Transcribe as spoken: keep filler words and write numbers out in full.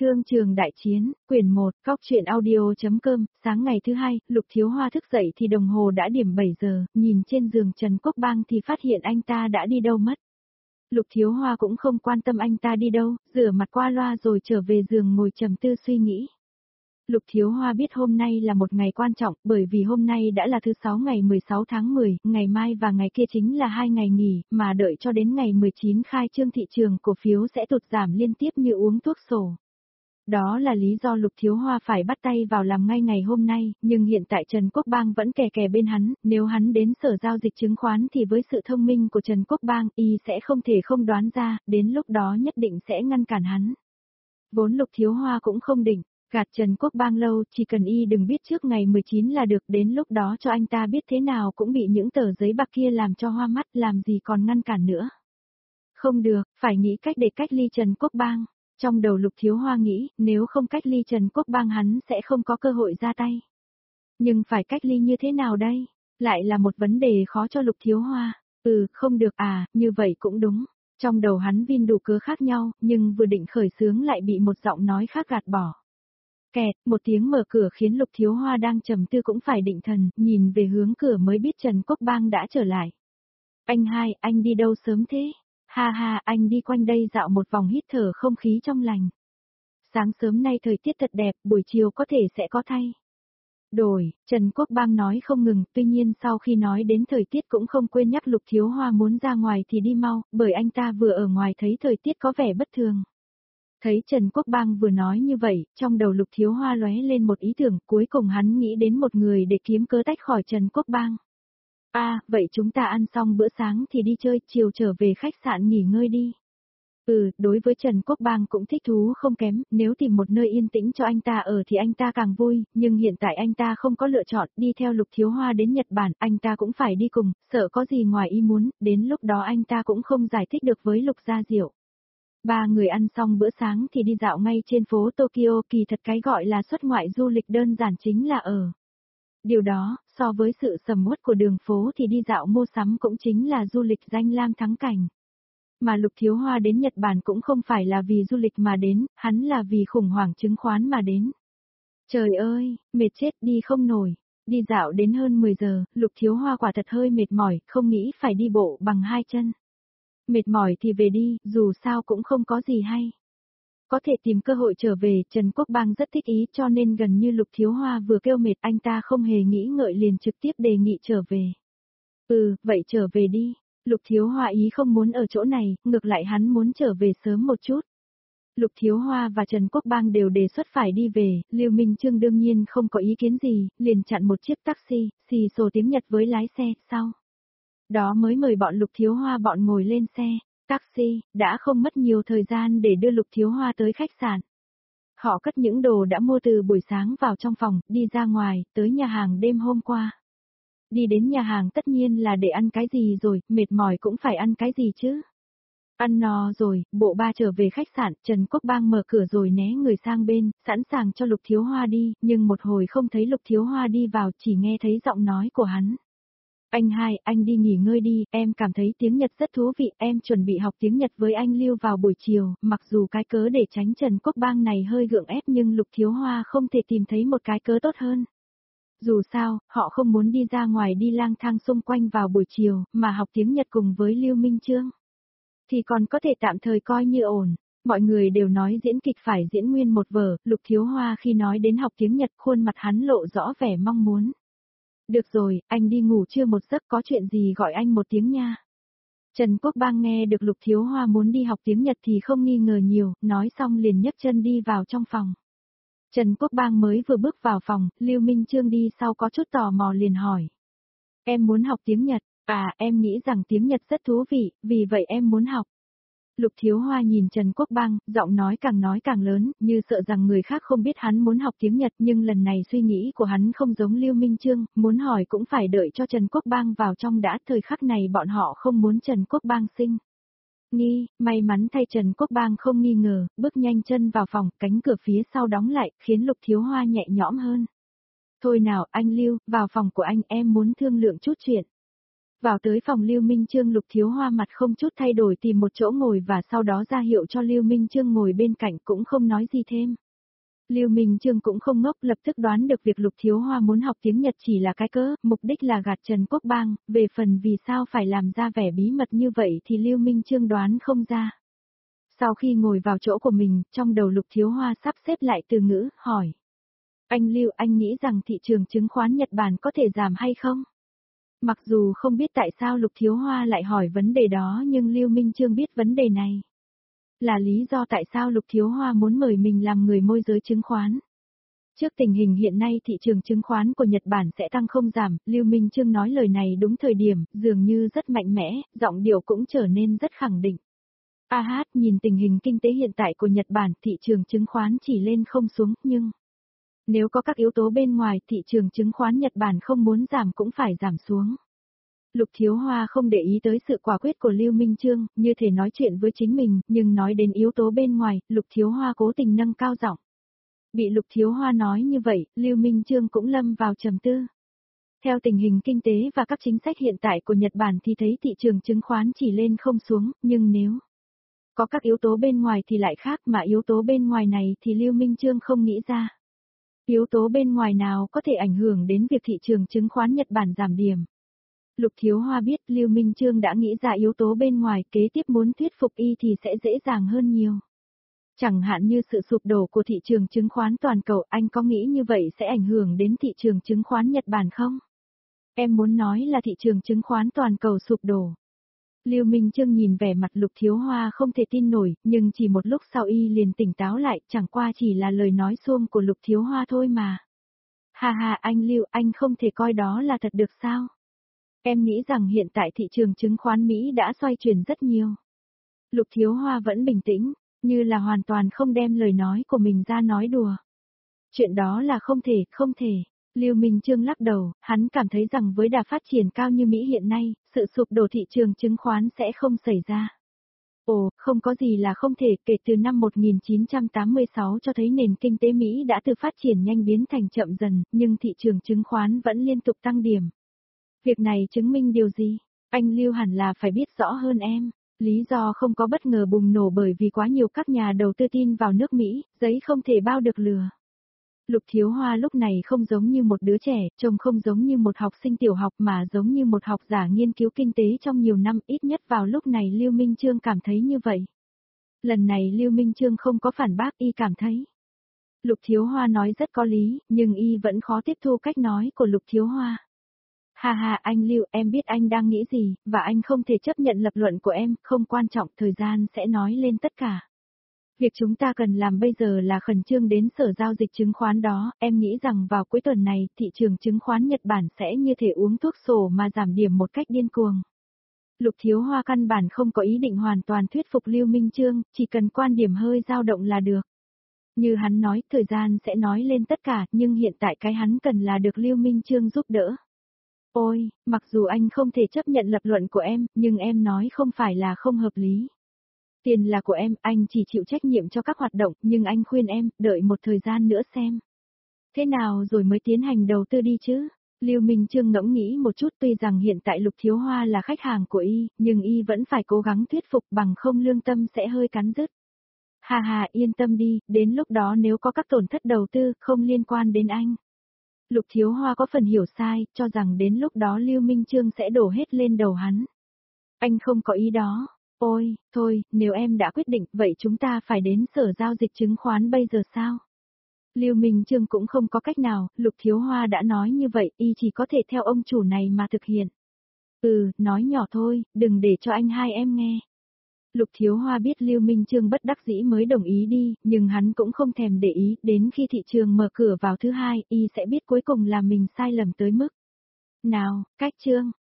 Thương trường đại chiến, quyển một, Cóc truyện audio.com, sáng ngày thứ hai, Lục Thiếu Hoa thức dậy thì đồng hồ đã điểm bảy giờ, nhìn trên giường Trần Quốc Bang thì phát hiện anh ta đã đi đâu mất. Lục Thiếu Hoa cũng không quan tâm anh ta đi đâu, rửa mặt qua loa rồi trở về giường ngồi trầm tư suy nghĩ. Lục Thiếu Hoa biết hôm nay là một ngày quan trọng, bởi vì hôm nay đã là thứ sáu ngày mười sáu tháng mười, ngày mai và ngày kia chính là hai ngày nghỉ, mà đợi cho đến ngày mười chín khai trương thị trường cổ phiếu sẽ tụt giảm liên tiếp như uống thuốc sổ. Đó là lý do Lục Thiếu Hoa phải bắt tay vào làm ngay ngày hôm nay, nhưng hiện tại Trần Quốc Bang vẫn kè kè bên hắn, nếu hắn đến sở giao dịch chứng khoán thì với sự thông minh của Trần Quốc Bang, y sẽ không thể không đoán ra, đến lúc đó nhất định sẽ ngăn cản hắn. Vốn Lục Thiếu Hoa cũng không định gạt Trần Quốc Bang lâu, chỉ cần y đừng biết trước ngày mười chín là được, đến lúc đó cho anh ta biết thế nào cũng bị những tờ giấy bạc kia làm cho hoa mắt, làm gì còn ngăn cản nữa. Không được, phải nghĩ cách để cách ly Trần Quốc Bang. Trong đầu Lục Thiếu Hoa nghĩ, nếu không cách ly Trần Quốc Bang hắn sẽ không có cơ hội ra tay. Nhưng phải cách ly như thế nào đây? Lại là một vấn đề khó cho Lục Thiếu Hoa. Ừ, không được à, như vậy cũng đúng. Trong đầu hắn vin đủ cớ khác nhau, nhưng vừa định khởi xướng lại bị một giọng nói khác gạt bỏ. Kẹt, một tiếng mở cửa khiến Lục Thiếu Hoa đang trầm tư cũng phải định thần, nhìn về hướng cửa mới biết Trần Quốc Bang đã trở lại. Anh hai, anh đi đâu sớm thế? Ha ha, anh đi quanh đây dạo một vòng hít thở không khí trong lành. Sáng sớm nay thời tiết thật đẹp, buổi chiều có thể sẽ có thay đổi, Trần Quốc Bang nói không ngừng, tuy nhiên sau khi nói đến thời tiết cũng không quên nhắc Lục Thiếu Hoa muốn ra ngoài thì đi mau, bởi anh ta vừa ở ngoài thấy thời tiết có vẻ bất thường. Thấy Trần Quốc Bang vừa nói như vậy, trong đầu Lục Thiếu Hoa lóe lên một ý tưởng, cuối cùng hắn nghĩ đến một người để kiếm cớ tách khỏi Trần Quốc Bang. À, vậy chúng ta ăn xong bữa sáng thì đi chơi, chiều trở về khách sạn nghỉ ngơi đi. Ừ, đối với Trần Quốc Bang cũng thích thú không kém, nếu tìm một nơi yên tĩnh cho anh ta ở thì anh ta càng vui, nhưng hiện tại anh ta không có lựa chọn, đi theo Lục Thiếu Hoa đến Nhật Bản, anh ta cũng phải đi cùng, sợ có gì ngoài ý muốn, đến lúc đó anh ta cũng không giải thích được với Lục Gia Diệu. Ba người ăn xong bữa sáng thì đi dạo ngay trên phố Tokyo, kỳ thật cái gọi là xuất ngoại du lịch đơn giản chính là ở. Điều đó, so với sự sầm uất của đường phố thì đi dạo mua sắm cũng chính là du lịch danh lam thắng cảnh. Mà Lục Thiếu Hoa đến Nhật Bản cũng không phải là vì du lịch mà đến, hắn là vì khủng hoảng chứng khoán mà đến. Trời ơi, mệt chết đi không nổi. Đi dạo đến hơn mười giờ, Lục Thiếu Hoa quả thật hơi mệt mỏi, không nghĩ phải đi bộ bằng hai chân. Mệt mỏi thì về đi, dù sao cũng không có gì hay. Có thể tìm cơ hội trở về, Trần Quốc Bang rất thích ý cho nên gần như Lục Thiếu Hoa vừa kêu mệt anh ta không hề nghĩ ngợi liền trực tiếp đề nghị trở về. Ừ, vậy trở về đi. Lục Thiếu Hoa ý không muốn ở chỗ này, ngược lại hắn muốn trở về sớm một chút. Lục Thiếu Hoa và Trần Quốc Bang đều đề xuất phải đi về, Lưu Minh Chương đương nhiên không có ý kiến gì, liền chặn một chiếc taxi, xì xồ tiếng Nhật với lái xe, sau. Đó mới mời bọn Lục Thiếu Hoa bọn ngồi lên xe, taxi, đã không mất nhiều thời gian để đưa Lục Thiếu Hoa tới khách sạn. Họ cất những đồ đã mua từ buổi sáng vào trong phòng, đi ra ngoài, tới nhà hàng đêm hôm qua. Đi đến nhà hàng tất nhiên là để ăn cái gì rồi, mệt mỏi cũng phải ăn cái gì chứ. Ăn no rồi, bộ ba trở về khách sạn, Trần Quốc Bang mở cửa rồi né người sang bên, sẵn sàng cho Lục Thiếu Hoa đi, nhưng một hồi không thấy Lục Thiếu Hoa đi vào, chỉ nghe thấy giọng nói của hắn. Anh hai, anh đi nghỉ ngơi đi, em cảm thấy tiếng Nhật rất thú vị, em chuẩn bị học tiếng Nhật với anh Lưu vào buổi chiều, mặc dù cái cớ để tránh Trần Quốc Bang này hơi gượng ép nhưng Lục Thiếu Hoa không thể tìm thấy một cái cớ tốt hơn. Dù sao, họ không muốn đi ra ngoài đi lang thang xung quanh vào buổi chiều, mà học tiếng Nhật cùng với Lưu Minh Chương. Thì còn có thể tạm thời coi như ổn. Mọi người đều nói diễn kịch phải diễn nguyên một vở, Lục Thiếu Hoa khi nói đến học tiếng Nhật khuôn mặt hắn lộ rõ vẻ mong muốn. Được rồi, anh đi ngủ trưa một giấc, có chuyện gì gọi anh một tiếng nha. Trần Quốc Bang nghe được Lục Thiếu Hoa muốn đi học tiếng Nhật thì không nghi ngờ nhiều, nói xong liền nhấc chân đi vào trong phòng. Trần Quốc Bang mới vừa bước vào phòng, Lưu Minh Chương đi sau có chút tò mò liền hỏi. Em muốn học tiếng Nhật, à em nghĩ rằng tiếng Nhật rất thú vị, vì vậy em muốn học. Lục Thiếu Hoa nhìn Trần Quốc Bang, giọng nói càng nói càng lớn, như sợ rằng người khác không biết hắn muốn học tiếng Nhật, nhưng lần này suy nghĩ của hắn không giống Lưu Minh Chương, muốn hỏi cũng phải đợi cho Trần Quốc Bang vào trong đã, thời khắc này bọn họ không muốn Trần Quốc Bang sinh nghi, may mắn thay Trần Quốc Bang không nghi ngờ, bước nhanh chân vào phòng, cánh cửa phía sau đóng lại, khiến Lục Thiếu Hoa nhẹ nhõm hơn. Thôi nào, anh Lưu, vào phòng của anh, em muốn thương lượng chút chuyện. Vào tới phòng Lưu Minh Chương, Lục Thiếu Hoa mặt không chút thay đổi tìm một chỗ ngồi và sau đó ra hiệu cho Lưu Minh Chương ngồi bên cạnh cũng không nói gì thêm. Lưu Minh Chương cũng không ngốc, lập tức đoán được việc Lục Thiếu Hoa muốn học tiếng Nhật chỉ là cái cớ, mục đích là gạt Trần Quốc Bang, về phần vì sao phải làm ra vẻ bí mật như vậy thì Lưu Minh Chương đoán không ra. Sau khi ngồi vào chỗ của mình, trong đầu Lục Thiếu Hoa sắp xếp lại từ ngữ, hỏi. Anh Lưu, anh nghĩ rằng thị trường chứng khoán Nhật Bản có thể giảm hay không? Mặc dù không biết tại sao Lục Thiếu Hoa lại hỏi vấn đề đó nhưng Lưu Minh Chương biết vấn đề này. Là lý do tại sao Lục Thiếu Hoa muốn mời mình làm người môi giới chứng khoán. Trước tình hình hiện nay thị trường chứng khoán của Nhật Bản sẽ tăng không giảm, Lưu Minh Chương nói lời này đúng thời điểm, dường như rất mạnh mẽ, giọng điệu cũng trở nên rất khẳng định. A hát, nhìn tình hình kinh tế hiện tại của Nhật Bản, thị trường chứng khoán chỉ lên không xuống, nhưng nếu có các yếu tố bên ngoài, thị trường chứng khoán Nhật Bản không muốn giảm cũng phải giảm xuống. Lục Thiếu Hoa không để ý tới sự quả quyết của Lưu Minh Chương, như thể nói chuyện với chính mình, nhưng nói đến yếu tố bên ngoài, Lục Thiếu Hoa cố tình nâng cao giọng. Bị Lục Thiếu Hoa nói như vậy, Lưu Minh Chương cũng lâm vào trầm tư. Theo tình hình kinh tế và các chính sách hiện tại của Nhật Bản thì thấy thị trường chứng khoán chỉ lên không xuống, nhưng nếu có các yếu tố bên ngoài thì lại khác, mà yếu tố bên ngoài này thì Lưu Minh Chương không nghĩ ra. Yếu tố bên ngoài nào có thể ảnh hưởng đến việc thị trường chứng khoán Nhật Bản giảm điểm? Lục Thiếu Hoa biết Lưu Minh Chương đã nghĩ ra yếu tố bên ngoài, kế tiếp muốn thuyết phục y thì sẽ dễ dàng hơn nhiều. Chẳng hạn như sự sụp đổ của thị trường chứng khoán toàn cầu, anh có nghĩ như vậy sẽ ảnh hưởng đến thị trường chứng khoán Nhật Bản không? Em muốn nói là thị trường chứng khoán toàn cầu sụp đổ. Lưu Minh Chương nhìn vẻ mặt Lục Thiếu Hoa không thể tin nổi, nhưng chỉ một lúc sau y liền tỉnh táo lại, chẳng qua chỉ là lời nói suông của Lục Thiếu Hoa thôi mà. Hà hà anh Lưu, anh không thể coi đó là thật được sao? Em nghĩ rằng hiện tại thị trường chứng khoán Mỹ đã xoay chuyển rất nhiều. Lục Thiếu Hoa vẫn bình tĩnh, như là hoàn toàn không đem lời nói của mình ra nói đùa. Chuyện đó là không thể, không thể. Lưu Minh Chương lắc đầu, hắn cảm thấy rằng với đà phát triển cao như Mỹ hiện nay, sự sụp đổ thị trường chứng khoán sẽ không xảy ra. Ồ, không có gì là không thể, kể từ năm một nghìn chín trăm tám mươi sáu cho thấy nền kinh tế Mỹ đã từ phát triển nhanh biến thành chậm dần, nhưng thị trường chứng khoán vẫn liên tục tăng điểm. Việc này chứng minh điều gì? Anh Lưu hẳn là phải biết rõ hơn em. Lý do không có bất ngờ bùng nổ bởi vì quá nhiều các nhà đầu tư tin vào nước Mỹ, giấy không thể bao được lừa. Lục Thiếu Hoa lúc này không giống như một đứa trẻ, trông không giống như một học sinh tiểu học mà giống như một học giả nghiên cứu kinh tế trong nhiều năm, ít nhất vào lúc này Lưu Minh Chương cảm thấy như vậy. Lần này Lưu Minh Chương không có phản bác, y cảm thấy. Lục Thiếu Hoa nói rất có lý, nhưng y vẫn khó tiếp thu cách nói của Lục Thiếu Hoa. Hà hà anh Lưu, em biết anh đang nghĩ gì, và anh không thể chấp nhận lập luận của em, không quan trọng, thời gian sẽ nói lên tất cả. Việc chúng ta cần làm bây giờ là khẩn trương đến sở giao dịch chứng khoán đó, em nghĩ rằng vào cuối tuần này, thị trường chứng khoán Nhật Bản sẽ như thể uống thuốc sổ mà giảm điểm một cách điên cuồng. Lục Thiếu Hoa căn bản không có ý định hoàn toàn thuyết phục Lưu Minh Chương, chỉ cần quan điểm hơi dao động là được. Như hắn nói, thời gian sẽ nói lên tất cả, nhưng hiện tại cái hắn cần là được Lưu Minh Chương giúp đỡ. Ôi, mặc dù anh không thể chấp nhận lập luận của em, nhưng em nói không phải là không hợp lý. Tiền là của em, anh chỉ chịu trách nhiệm cho các hoạt động, nhưng anh khuyên em, đợi một thời gian nữa xem. Thế nào rồi mới tiến hành đầu tư đi chứ? Lưu Minh Chương ngẫm nghĩ một chút, tuy rằng hiện tại Lục Thiếu Hoa là khách hàng của y, nhưng y vẫn phải cố gắng thuyết phục, bằng không lương tâm sẽ hơi cắn rứt. Hà hà, yên tâm đi, đến lúc đó nếu có các tổn thất đầu tư, không liên quan đến anh. Lục Thiếu Hoa có phần hiểu sai, cho rằng đến lúc đó Lưu Minh Chương sẽ đổ hết lên đầu hắn. Anh không có ý đó. Ôi, thôi, nếu em đã quyết định, vậy chúng ta phải đến sở giao dịch chứng khoán bây giờ sao? Lưu Minh Chương cũng không có cách nào, Lục Thiếu Hoa đã nói như vậy, y chỉ có thể theo ông chủ này mà thực hiện. Ừ, nói nhỏ thôi, đừng để cho anh hai em nghe. Lục Thiếu Hoa biết Lưu Minh Chương bất đắc dĩ mới đồng ý đi, nhưng hắn cũng không thèm để ý, đến khi thị trường mở cửa vào thứ hai, y sẽ biết cuối cùng là mình sai lầm tới mức nào, cách chương.